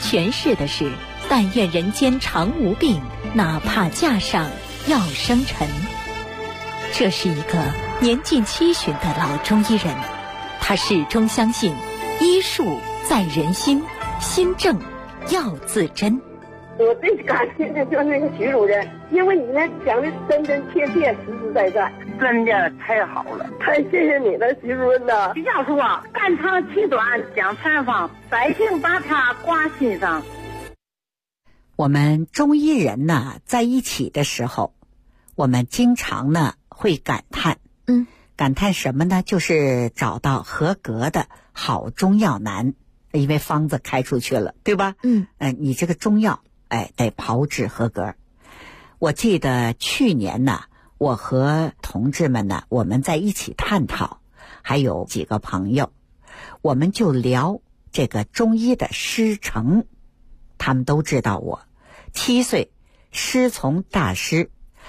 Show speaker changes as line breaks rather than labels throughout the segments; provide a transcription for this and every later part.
诠释的是但愿人间常无病，哪怕架上要生尘。这是一个年近70的老中医人，他始终相信医术在人心，心正要自珍。
我最感谢的就是那个徐主任，因为你呢讲的真真切切、实实在在，
真的太好了，
太谢谢你了，徐主任呐！
徐教授啊，肝肠气短讲采访，百姓把他挂心上。
我们中医人呢在一起的时候，我们经常呢会感叹，感叹什么呢？就是找到合格的好中药难，因为方子开出去了，对吧？你这个中药得炮制合格。我记得去年呢，我和同志们呢，我们在一起探讨，还有几个朋友，我们就聊这个中医的师承。他们都知道我7岁师从大师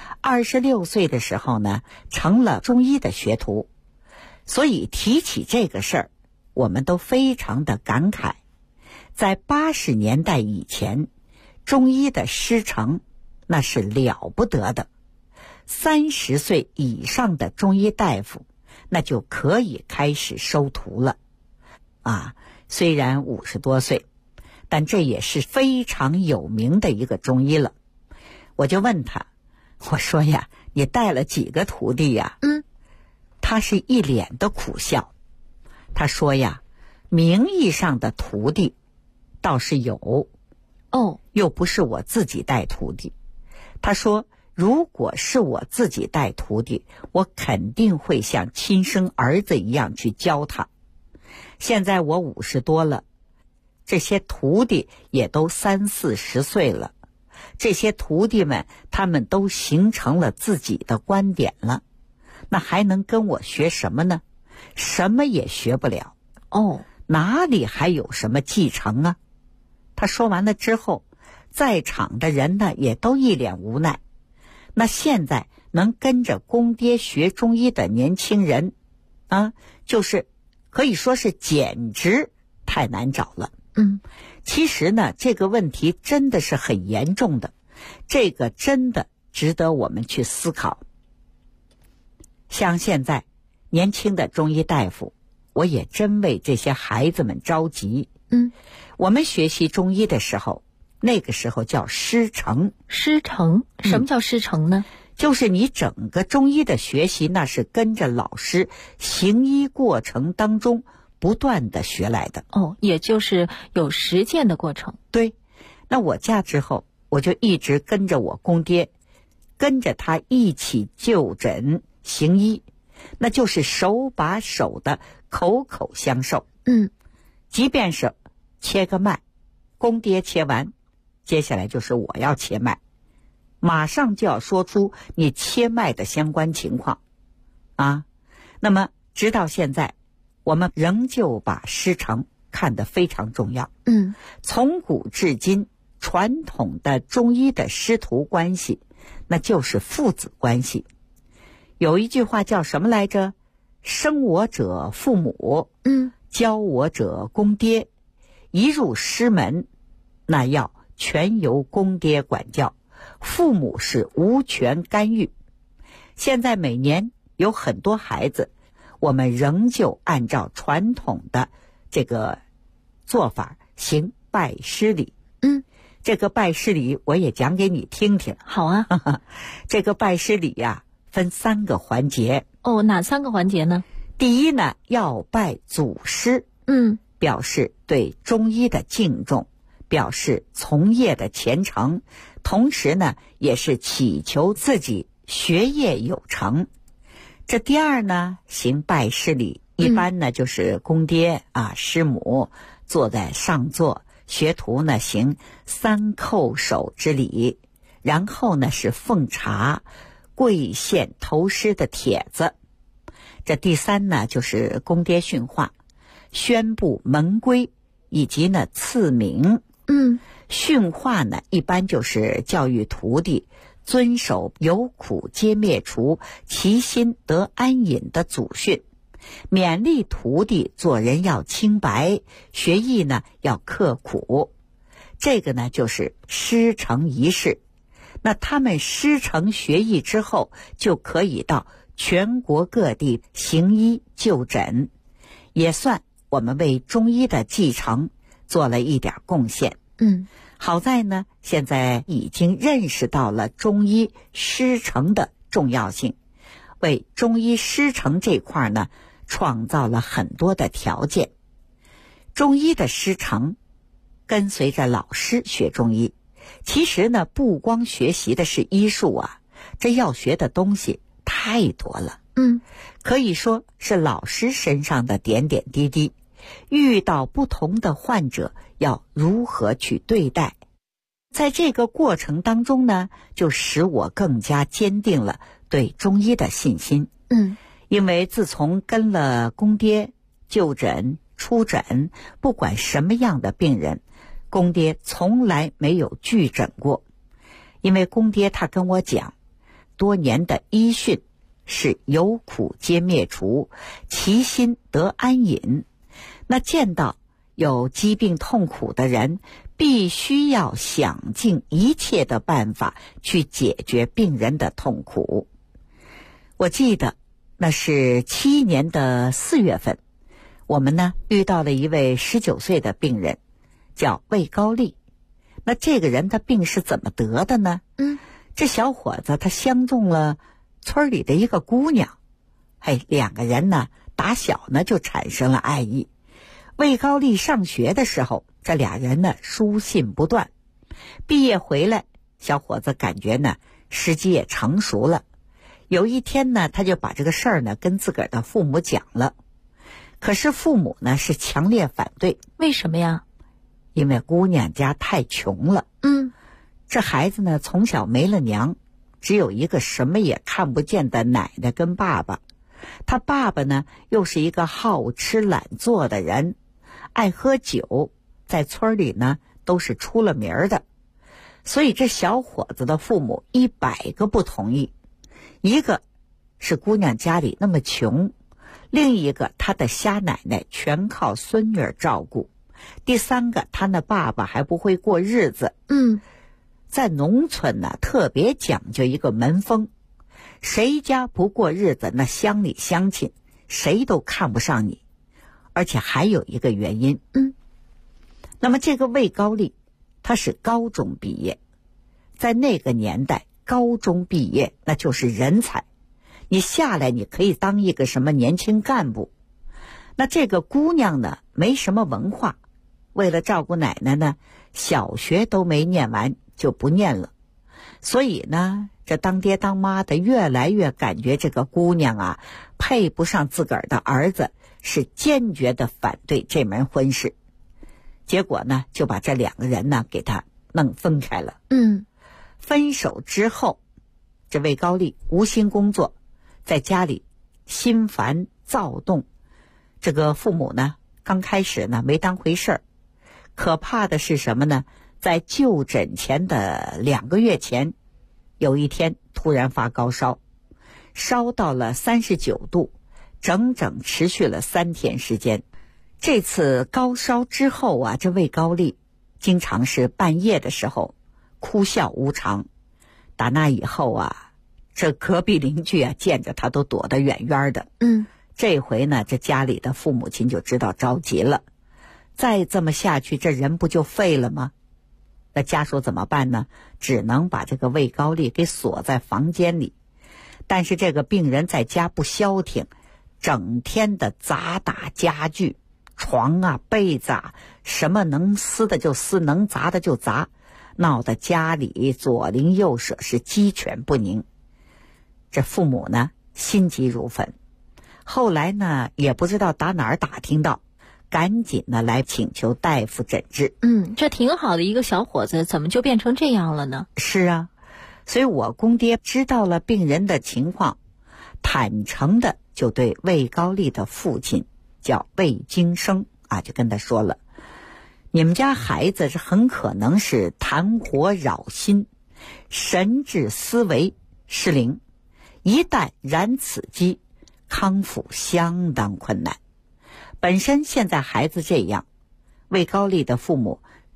，26岁的时候呢，成了中医的学徒。所以提起这个事儿，我们都非常的感慨。在80年代以前，中医的师承那是了不得的。30岁以上的中医大夫，那就可以开始收徒了。虽然50多岁，但这也是非常有名的一个中医了。我就问他，我说呀，你带了几个徒弟呀？他是一脸的苦笑。他说呀，名义上的徒弟倒是有，又不是我自己带徒弟。他说，如果是我自己带徒弟，我肯定会像亲生儿子一样去教他。现在我50多了，这些徒弟也都30、40岁了，这些徒弟们他们都形成了自己的观点了，那还能跟我学什么呢？什么也学不了。哪里还有什么继承啊？他说完了之后，在场的人呢也都一脸无奈。那现在能跟着公爹学中医的年轻人就是可以说是简直太难找了。其实呢，这个问题真的是很严重的，这个真的值得我们去思考。像现在年轻的中医大夫，我也真为这些孩子们着急。我们学习中医的时候，那个时候叫师承。
师承？什么叫师承呢？
就是你整个中医的学习，那是跟着老师行医过程当中不断的学来的。
也就是有实践的过程。
对，那我嫁之后，我就一直跟着我公爹，跟着他一起就诊行医，那就是手把手的口口相授。即便是切个脉，公爹切完，接下来就是我要切脉，马上就要说出你切脉的相关情况那么直到现在，我们仍旧把师承看得非常重要。从古至今，传统的中医的师徒关系，那就是父子关系。有一句话叫什么来着？生我者父母，教我者公爹。一入师门，那要全由公爹管教，父母是无权干预。现在每年有很多孩子，我们仍旧按照传统的这个做法行拜师礼。这个拜师礼我也讲给你听听。
好啊。
这个拜师礼分3个环节。
哪3个环节呢？
第一呢，要拜祖师。表示对中医的敬重，表示从业的虔诚，同时呢，也是祈求自己学业有成。这第二呢，行拜师礼，一般呢就是公爹师母坐在上座，学徒呢行3叩首之礼，然后呢是奉茶、跪献投师的帖子。这第三呢，就是公爹训话，宣布门规，以及呢赐名。训话呢一般就是教育徒弟遵守有苦皆灭除，其心得安隐的祖训，勉励徒弟做人要清白，学艺呢要刻苦。 这个呢就是师承仪式。那他们师承学艺之后，就可以到全国各地行医就诊，也算我们为中医的继承做了一点贡献。好在呢，现在已经认识到了中医师承的重要性，为中医师承这块呢创造了很多的条件。中医的师承跟随着老师学中医，其实呢不光学习的是医术啊，这要学的东西太多了。可以说是老师身上的点点滴滴，遇到不同的患者要如何去对待。在这个过程当中呢，就使我更加坚定了对中医的信心。因为自从跟了公爹就诊出诊，不管什么样的病人，公爹从来没有拒诊过。因为公爹他跟我讲，多年的医训是有苦皆灭除，其心得安隐。那见到有疾病痛苦的人，必须要想尽一切的办法去解决病人的痛苦。我记得那是7年的4月份，我们呢遇到了一位19岁的病人，叫魏高丽。那这个人的病是怎么得的呢？这小伙子他相中了村里的一个姑娘，两个人呢打小呢就产生了爱意。魏高丽上学的时候，这俩人呢书信不断。毕业回来，小伙子感觉呢时机也成熟了。有一天呢，他就把这个事儿呢跟自个儿的父母讲了。可是父母呢是强烈反对。
为什么呀？
因为姑娘家太穷了。这孩子呢从小没了娘，只有一个什么也看不见的奶奶跟爸爸。他爸爸呢又是一个好吃懒做的人，爱喝酒，在村里呢都是出了名的。所以这小伙子的父母100个不同意。一个是姑娘家里那么穷，另一个他的瞎奶奶全靠孙女儿照顾，第三个他那爸爸还不会过日子。在农村呢特别讲究一个门风，谁家不过日子，那乡里乡亲谁都看不上你。而且还有一个原因。那么这个魏高丽他是高中毕业，在那个年代高中毕业那就是人才，你下来你可以当一个什么年轻干部。那这个姑娘呢没什么文化，为了照顾奶奶呢，小学都没念完就不念了。所以呢这当爹当妈的越来越感觉这个姑娘啊配不上自个儿的儿子，是坚决的反对这门婚事。结果呢就把这2个人呢给他弄分开了。分手之后，这魏高丽无心工作，在家里心烦躁动。这个父母呢刚开始呢没当回事儿。可怕的是什么呢？在就诊前的2个月前，有一天突然发高烧，烧到了39度，整整持续了3天时间。这次高烧之后啊，这魏高丽经常是半夜的时候哭笑无常。打那以后啊，这隔壁邻居啊见着他都躲得远远的。这回呢这家里的父母亲就知道着急了，再这么下去这人不就废了吗？那家属怎么办呢？只能把这个魏高丽给锁在房间里。但是这个病人在家不消停，整天的砸打家具，床啊被子啊，什么能撕的就撕，能砸的就砸，闹得家里左邻右舍是鸡犬不宁。这父母呢心急如焚，后来呢也不知道打哪儿打听到，赶紧呢来请求大夫诊治。
这挺好的一个小伙子，怎么就变成这样了呢？
是啊，所以我公爹知道了病人的情况，坦诚的就对魏高丽的父亲叫魏京生啊，就跟他说了，你们家孩子是很可能是痰火扰心，神志思维失灵，一旦染此机，康复相当困难。本身现在孩子这样，魏高丽的父母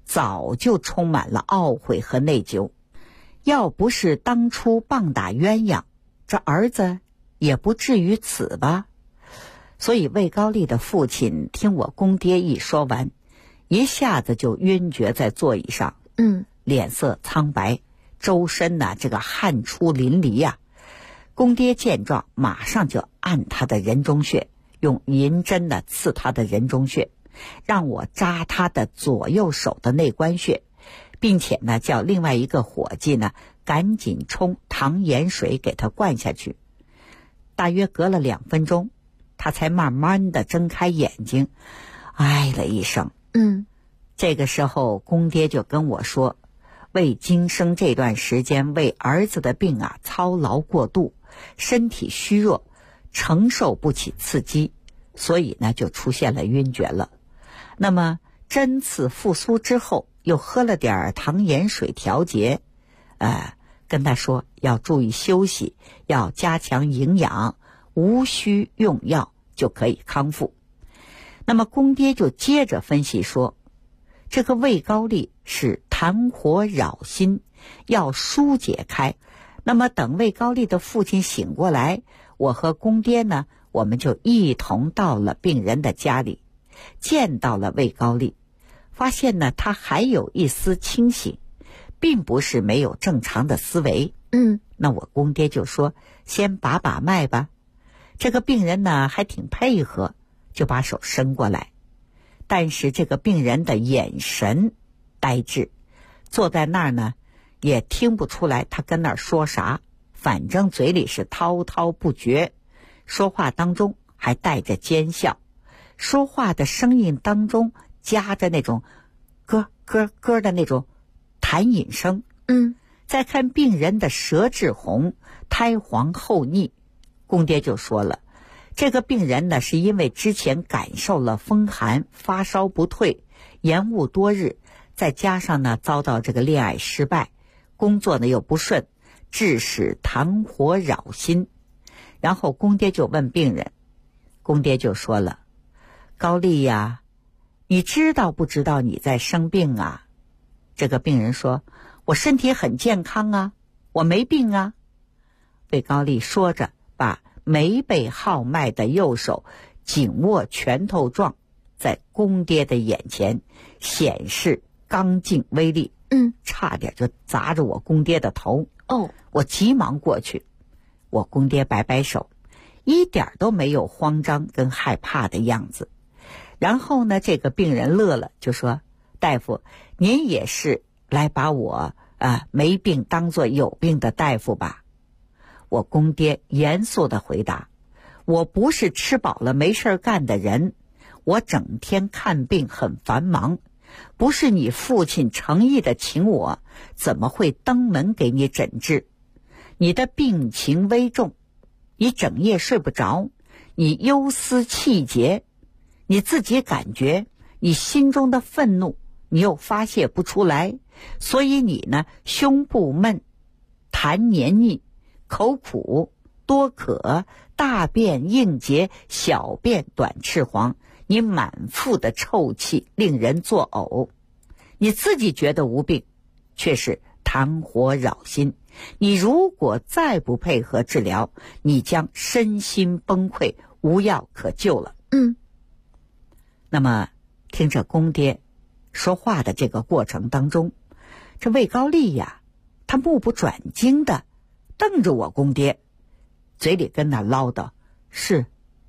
早就充满了懊悔和内疚。要不是当初棒打鸳鸯，这儿子也不至于此吧。所以魏高丽的父亲听我公爹一说完，一下子就晕厥在座椅上，脸色苍白，周身呢这个汗出淋漓呀。公爹见状，马上就按他的人中穴，用银针呢刺他的人中穴，让我扎他的左右手的内关穴，并且呢叫另外一个伙计呢赶紧冲糖盐水给他灌下去。大约隔了2分钟，他才慢慢的睁开眼睛，唉了一声。这个时候公爹就跟我说，魏京生这段时间为儿子的病啊操劳过度，身体虚弱，承受不起刺激，所以呢就出现了晕厥了。那么针刺复苏之后，又喝了点糖盐水调节，跟他说要注意休息，要加强营养，无需用药就可以康复。那么公爹就接着分析说，这个魏高丽是痰火扰心，要疏解开。那么等魏高丽的父亲醒过来，我和公爹呢，我们就一同到了病人的家里，见到了魏高丽，发现呢他还有一丝清醒，并不是没有正常的思维。那我公爹就说先把把脉吧。这个病人呢还挺配合，就把手伸过来，但是这个病人的眼神呆滞，坐在那儿呢也听不出来他跟那儿说啥，反正嘴里是滔滔不绝，说话当中还带着奸笑，说话的声音当中夹着那种咯咯咯的那种痰饮声。再看病人的舌质红，苔黄厚腻，公爹就说了，这个病人呢是因为之前感受了风寒，发烧不退，延误多日，再加上呢遭到这个恋爱失败，工作呢又不顺，致使痰火扰心。然后公爹就问病人，公爹就说了，高丽呀，你知道不知道你在生病啊？这个病人说，我身体很健康啊，我没病啊。魏高丽说着，把没被号脉的右手紧握拳头状，在公爹的眼前显示刚劲威力，差点就砸着我公爹的头。我急忙过去，我公爹摆摆手，一点都没有慌张跟害怕的样子。然后呢，这个病人乐了，就说，大夫，您也是来把我没病当作有病的大夫吧？我公爹严肃地回答，我不是吃饱了没事干的人，我整天看病很繁忙，不是你父亲诚意的请我，怎么会登门给你诊治？你的病情危重，你整夜睡不着，你忧思气结，你自己感觉你心中的愤怒你又发泄不出来，所以你呢胸部闷，痰黏腻，口苦，多渴，大便硬结，小便短赤黄，你满腹的臭气令人作呕。你自己觉得无病，却是痰火扰心，你如果再不配合治疗，你将身心崩溃，无药可救了。那么听着公爹说话的这个过程当中，这魏高丽呀，他目不转睛的瞪着我公爹，嘴里跟那唠叨，是，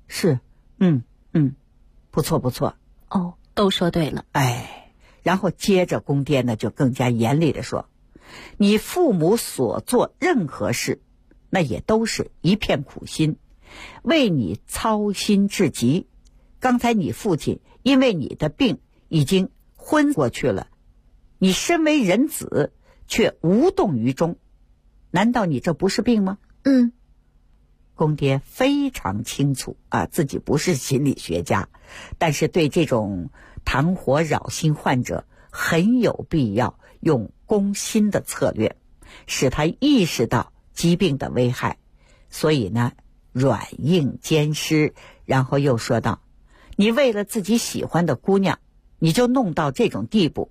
不错不错。
都说对了。
然后接着公爹呢就更加严厉的说，你父母所做任何事，那也都是一片苦心，为你操心至极。刚才你父亲因为你的病已经昏过去了，你身为人子却无动于衷，难道你这不是病吗？公爹非常清楚自己不是心理学家，但是对这种痰火扰心患者很有必要用攻心的策略，使他意识到疾病的危害。所以呢，软硬兼施，然后又说道，你为了自己喜欢的姑娘，你就弄到这种地步，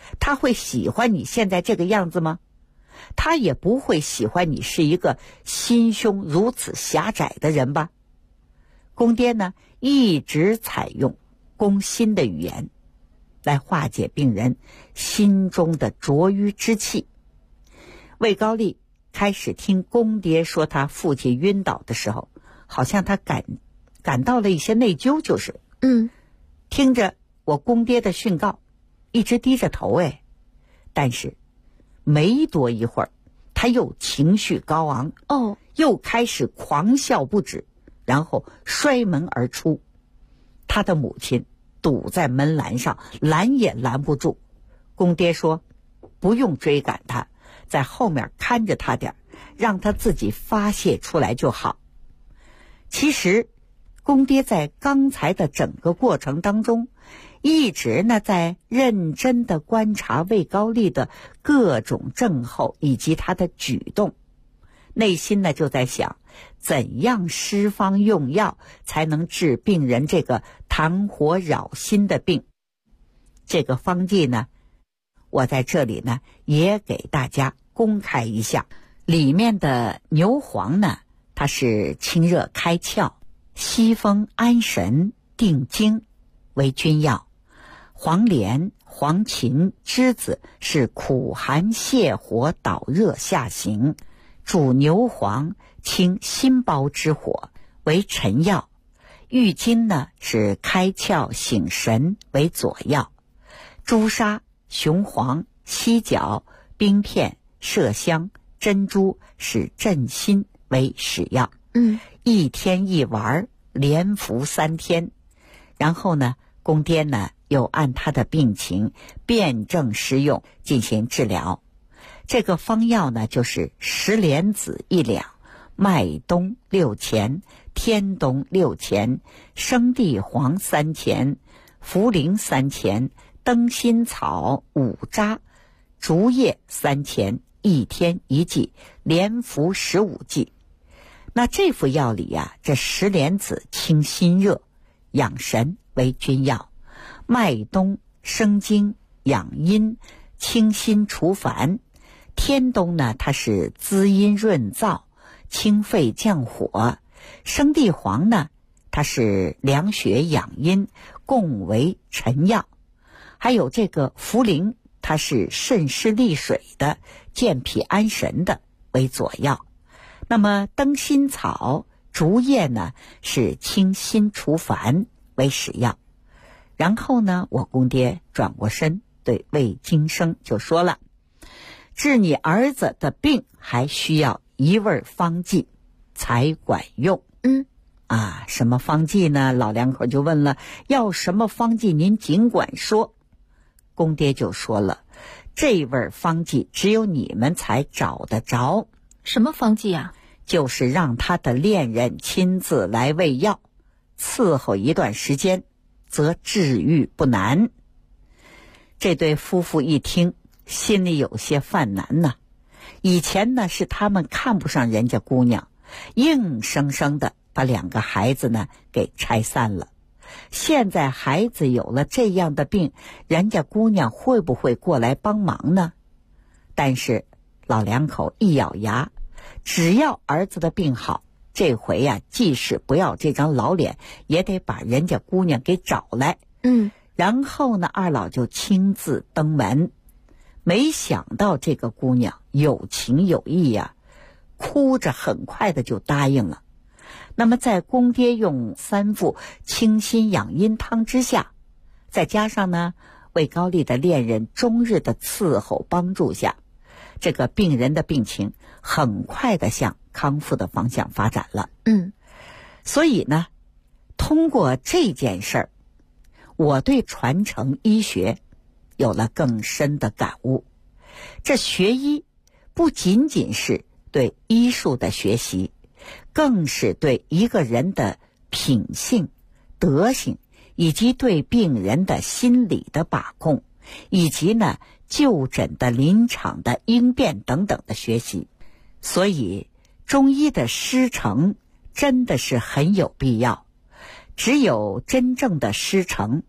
他会喜欢你现在这个样子吗？他也不会喜欢你是一个心胸如此狭窄的人吧。公爹呢，一直采用攻心的语言来化解病人心中的浊瘀之气。魏高丽开始听公爹说他父亲晕倒的时候，好像他感到了一些内疚，就是听着我公爹的训告，一直低着头但是没多一会儿，他又情绪高昂又开始狂笑不止，然后摔门而出。他的母亲堵在门栏上，拦也拦不住。公爹说不用追赶他，在后面看着他点，让他自己发泄出来就好。其实公爹在刚才的整个过程当中，一直呢在认真地观察魏高丽的各种症候以及他的举动，内心呢就在想，怎样施方用药才能治病人这个痰火扰心的病。这个方剂呢，我在这里呢也给大家公开一下。里面的牛黄呢，它是清热开窍、息风安神、定惊，为君药。黄连、黄芩、栀子是苦寒泻火、导热下行。煮牛黄清心包之火，为臣药。郁金呢是开窍醒神，为佐药。朱砂、雄黄、犀角、冰片、麝香、珍珠是镇心，为使药。一天一丸，连服3天。然后呢，公爹呢又按他的病情辨证施用，进行治疗。这个方药呢，就是石莲子1两，麦冬6钱，天冬6钱，生地黄3钱，茯苓3钱，灯心草5扎，竹叶3钱，一天1剂，连服15剂。那这副药里这石莲子清心热、养神，为君药；麦冬、生津、养阴、清心除烦；天冬呢，它是滋阴润燥、清肺降火；生地黄呢，它是凉血养阴，共为臣药。还有这个茯苓，它是渗湿利水的，健脾安神的，为佐药。那么灯心草、竹叶呢，是清心除烦，为使药。然后呢，我公爹转过身对魏京生就说了，治你儿子的病还需要一味方剂才管用。什么方剂呢？老两口就问了，要什么方剂您尽管说。公爹就说了，这味方剂只有你们才找得着。
什么方剂啊？
就是让他的恋人亲自来喂药，伺候一段时间，则治愈不难。这对夫妇一听，心里有些犯难呐。以前呢，是他们看不上人家姑娘，硬生生的把2个孩子呢给拆散了。现在孩子有了这样的病，人家姑娘会不会过来帮忙呢？但是老两口一咬牙，只要儿子的病好，这回即使不要这张老脸，也得把人家姑娘给找来。然后呢，二老就亲自登门。没想到这个姑娘有情有义哭着很快的就答应了。那么在公爹用3副清心养阴汤之下，再加上呢魏高丽的恋人终日的伺候帮助下，这个病人的病情很快的向康复的方向发展了。所以呢，通过这件事儿，我对传承医学有了更深的感悟。这学医不仅仅是对医术的学习，更是对一个人的品性、德行，以及对病人的心理的把控，以及呢就诊的临场的应变等等的学习。所以中医的师承真的是很有必要。只有真正的师承，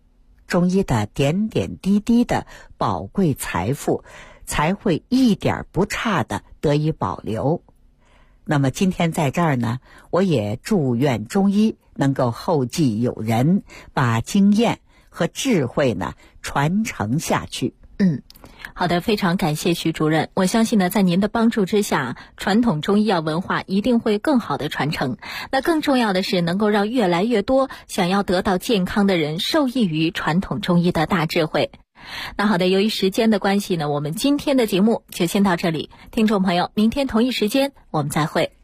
中医的点点滴滴的宝贵财富才会一点不差的得以保留。那么今天在这儿呢，我也祝愿中医能够后继有人，把经验和智慧呢传承下去。
好的，非常感谢徐主任。我相信呢，在您的帮助之下，传统中医药文化一定会更好的传承。那更重要的是，能够让越来越多想要得到健康的人受益于传统中医的大智慧。那好的，由于时间的关系呢，我们今天的节目就先到这里。听众朋友，明天同一时间我们再会。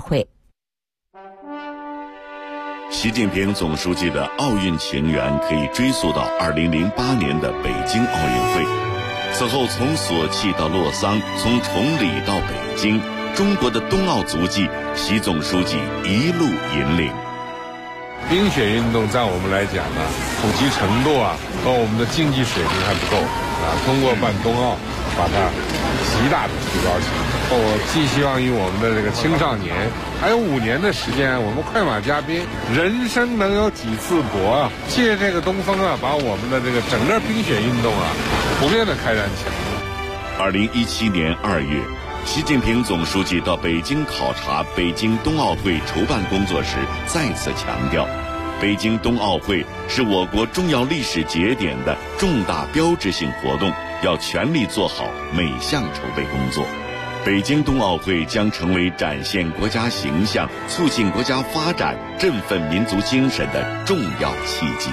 习近平总书记的奥运情缘可以追溯到2008年的北京奥运会。此后从索契到洛桑，从崇礼到北京，中国的冬奥足迹，习总书记一路引领。
冰雪运动在我们来讲呢，普及程度和我们的竞技水平还不够通过办冬奥把它极大的提高起来。我寄希望于我们的这个青少年，还有5年的时间，我们快马加鞭，人生能有几次搏借这个东风把我们的这个整个冰雪运动普遍的开展起来。
2017年2月，习近平总书记到北京考察北京冬奥会筹办工作时，再次强调，北京冬奥会是我国重要历史节点的重大标志性活动，要全力做好每项筹备工作。北京冬奥会将成为展现国家形象、促进国家发展、振奋民族精神的重要契机。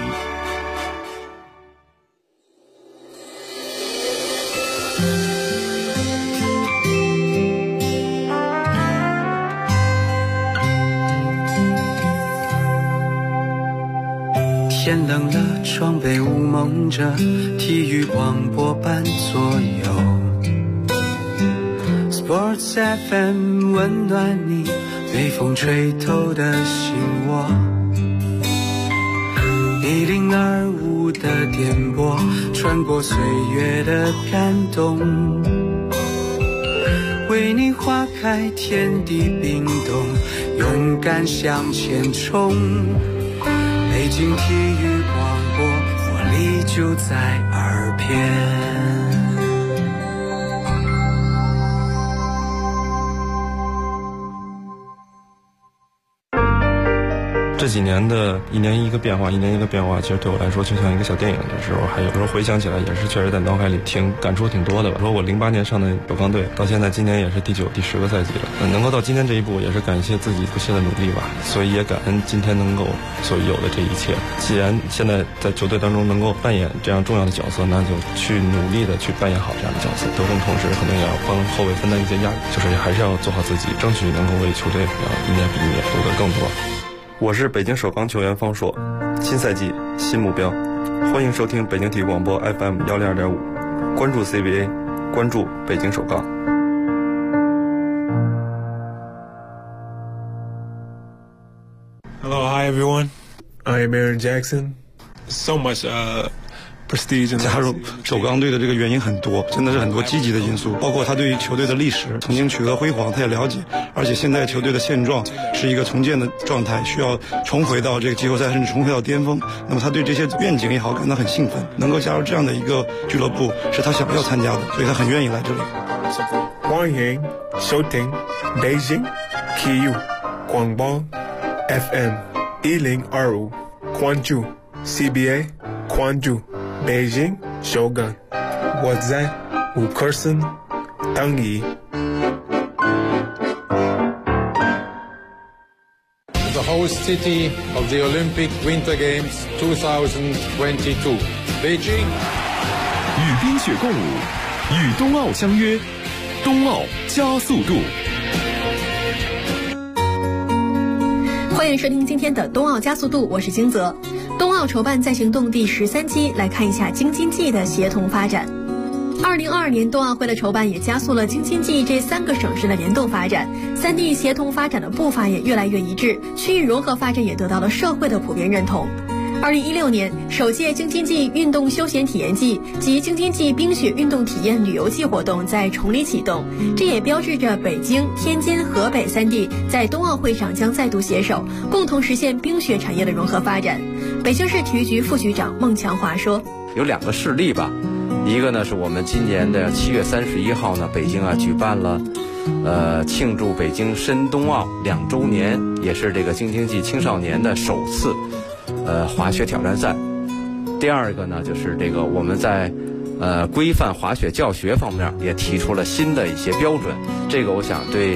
天冷了，窗被雾蒙着，体育广播伴左右。Sports FM 温暖你被风吹透的心窝，102.5的电波穿过岁月的感动，为你划开天地冰冻，勇敢向前冲。北京体育广播，活力就在耳边。
这几年的一年一个变化，其实对我来说就像一个小电影的时候，还有时候回想起来也是确实在脑海里感触挺多的吧。说我08年上的首钢队，到现在今年也是第9、第10个赛季了，能够到今天这一步，也是感谢自己不懈的努力吧。所以也感恩今天能够所有的这一切。既然现在在球队当中能够扮演这样重要的角色，那就去努力的去扮演好这样的角色。得分同时可能也要帮后卫分担一些压力，就是还是要做好自己，争取能够为球队一年比一年夺得更多。我是北京首钢球员方硕，新赛季新目标，欢迎收听北京体育广播 FM 102.5，关注 CBA， 关注北京首钢。
Hello, hi everyone. I'm Aaron Jackson. So much prestige.
加入首钢队的这个原因很多，真的是很多积极的因素，包括他对于球队的历史曾经取得辉煌，他也了解，而且现在球队的现状是一个重建的状态，需要重回到这个季后赛，甚至重回到巅峰。那么他对这些愿景也好感到很兴奋，能够加入这样的一个俱乐部是他想要参加的，所以他很愿意来这里。
欢迎收听北京体育广播 FM 102.5，关注 CBA， 关注北京首钢，我在5颗星等你。
The host city of the Olympic Winter Games 2022, Beijing。
与冰雪共舞，与冬奥相约，冬奥加速度。
欢迎收听今天的冬奥加速度，我是金泽。冬奥筹办在行动第13期，来看一下京津冀的协同发展。2022年冬奥会的筹办也加速了京津冀这3个省市的联动发展，3地协同发展的步伐也越来越一致，区域融合发展也得到了社会的普遍认同。2016年，首届京津冀运动休闲体验季及京津冀冰雪运动体验旅游季活动在崇礼启动，这也标志着北京、天津、河北3地在冬奥会上将再度携手，共同实现冰雪产业的融合发展。 北京市体育局副局长孟强华说：“
有2个事例吧，一个呢是我们今年的7月31号呢，北京举办了庆祝北京申冬奥2周年，也是这个京津冀青少年的首次滑雪挑战赛。第二个呢，就是这个我们在规范滑雪教学方面也提出了新的一些标准，这个我想对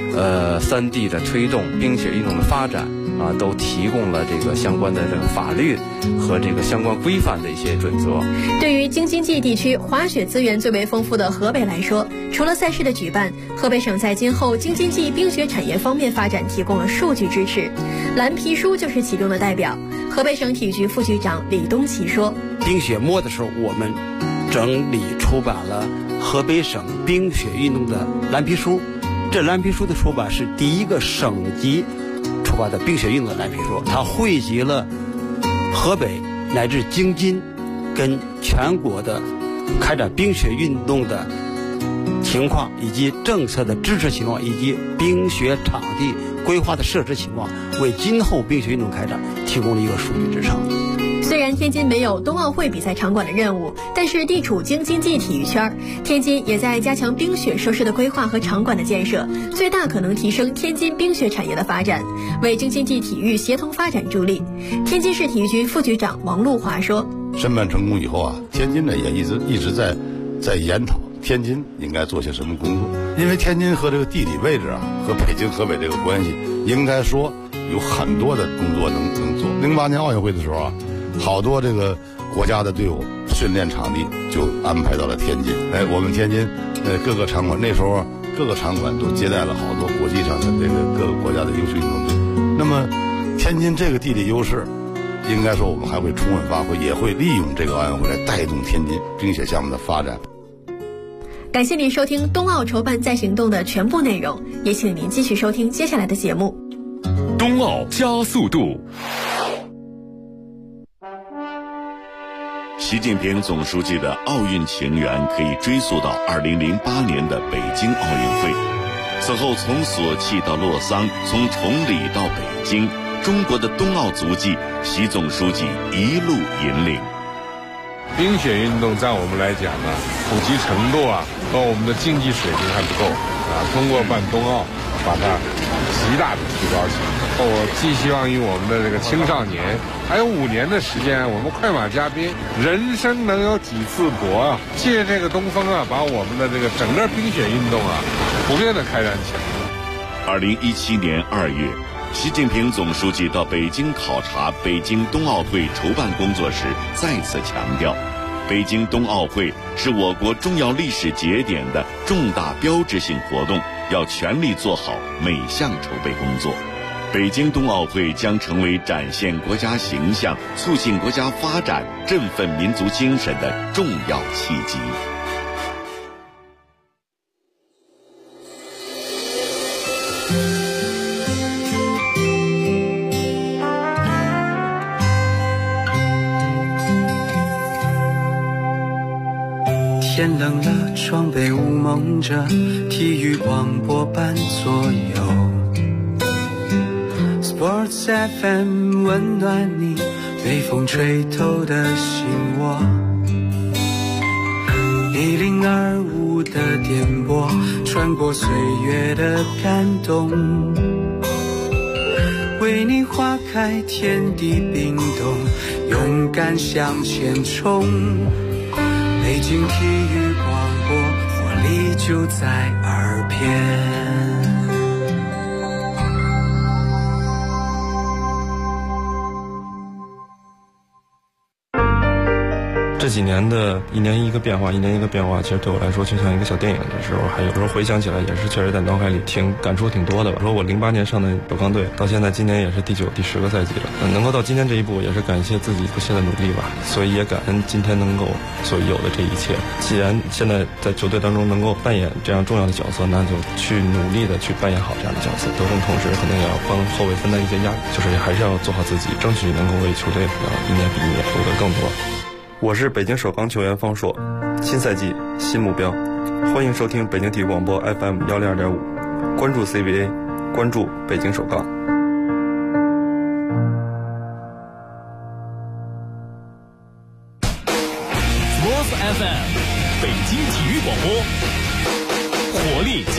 3地的推动冰雪运动的发展都提供了这个相关的这个法律和这个相关规范的一些准则。
对于京津冀地区滑雪资源最为丰富的河北来说，除了赛事的举办，河北省在今后京津冀冰雪产业方面发展提供了数据支持。蓝皮书就是其中的代表。河北省体育局副局长李东奇说：“
冰雪末的时候，我们整理出版了河北省冰雪运动的蓝皮书。这蓝皮书的出版是第一个省级出版的冰雪运动的蓝皮书，它汇集了河北乃至京津跟全国的开展冰雪运动的情况，以及政策的支持情况，以及冰雪场地规划的设置情况，为今后冰雪运动开展提供了一个数据支撑。”
虽然天津没有冬奥会比赛场馆的任务，但是地处京津冀体育圈，天津也在加强冰雪设施的规划和场馆的建设，最大可能提升天津冰雪产业的发展，为京津冀体育协同发展助力。天津市体育局副局长王路华说：“
申办成功以后天津呢也一直在研讨天津应该做些什么工作，因为天津和这个地理位置和北京、河北这个关系，应该说有很多的工作能做。08年奥运会的时候好多这个国家的队伍训练场地就安排到了天津。我们天津各个场馆那时候各个场馆都接待了好多国际上的这个各个国家的优秀运动队。那么天津这个地理优势，应该说我们还会充分发挥，也会利用这个奥运会来带动天津冰雪项目的发展。”
感谢您收听冬奥筹办在行动的全部内容，也请您继续收听接下来的节目。
冬奥加速度。
习近平总书记的奥运情缘可以追溯到2008年的北京奥运会。此后从索契到洛桑，从崇礼到北京，中国的冬奥足迹，习总书记一路引领。
冰雪运动在我们来讲呢，普及程度和我们的竞技水平还不够通过办冬奥，把它极大的提高起来。我寄希望于我们的这个青少年，还有5年的时间，我们快马加鞭，人生能有几次搏借这个东风把我们的这个整个冰雪运动普遍的开展起来。
2017年2月，习近平总书记到北京考察北京冬奥会筹办工作时，再次强调，北京冬奥会是我国重要历史节点的重大标志性活动，要全力做好每项筹备工作。北京冬奥会将成为展现国家形象、促进国家发展、振奋民族精神的重要契机。
天冷了，窗被雾蒙着，体育广播伴左右。Sports FM 温暖你被风吹透的心窝，102.5的电波穿过岁月的感动，为你划开天地冰冻，勇敢向前冲。北京体育广播，活力就在耳边。
这几年的一年一个变化，其实对我来说就像一个小电影的时候，还有时候回想起来也是确实在脑海里感触挺多的吧。说我08年上的首钢队，到现在今年也是第9、第10个赛季了，能够到今天这一步，也是感谢自己不懈的努力吧。所以也感恩今天能够所有的这一切。既然现在在球队当中能够扮演这样重要的角色，那就去努力的去扮演好这样的角色。得分同时可能也要帮后卫分担一些压力，就是还是要做好自己，争取能够为球队一年比一年夺得更多。我是北京首钢球员方硕，新赛季新目标，欢迎收听北京体育广播 FM 102.5，关注 CBA， 关注北京首钢。
FM， 北京体育广播，活力。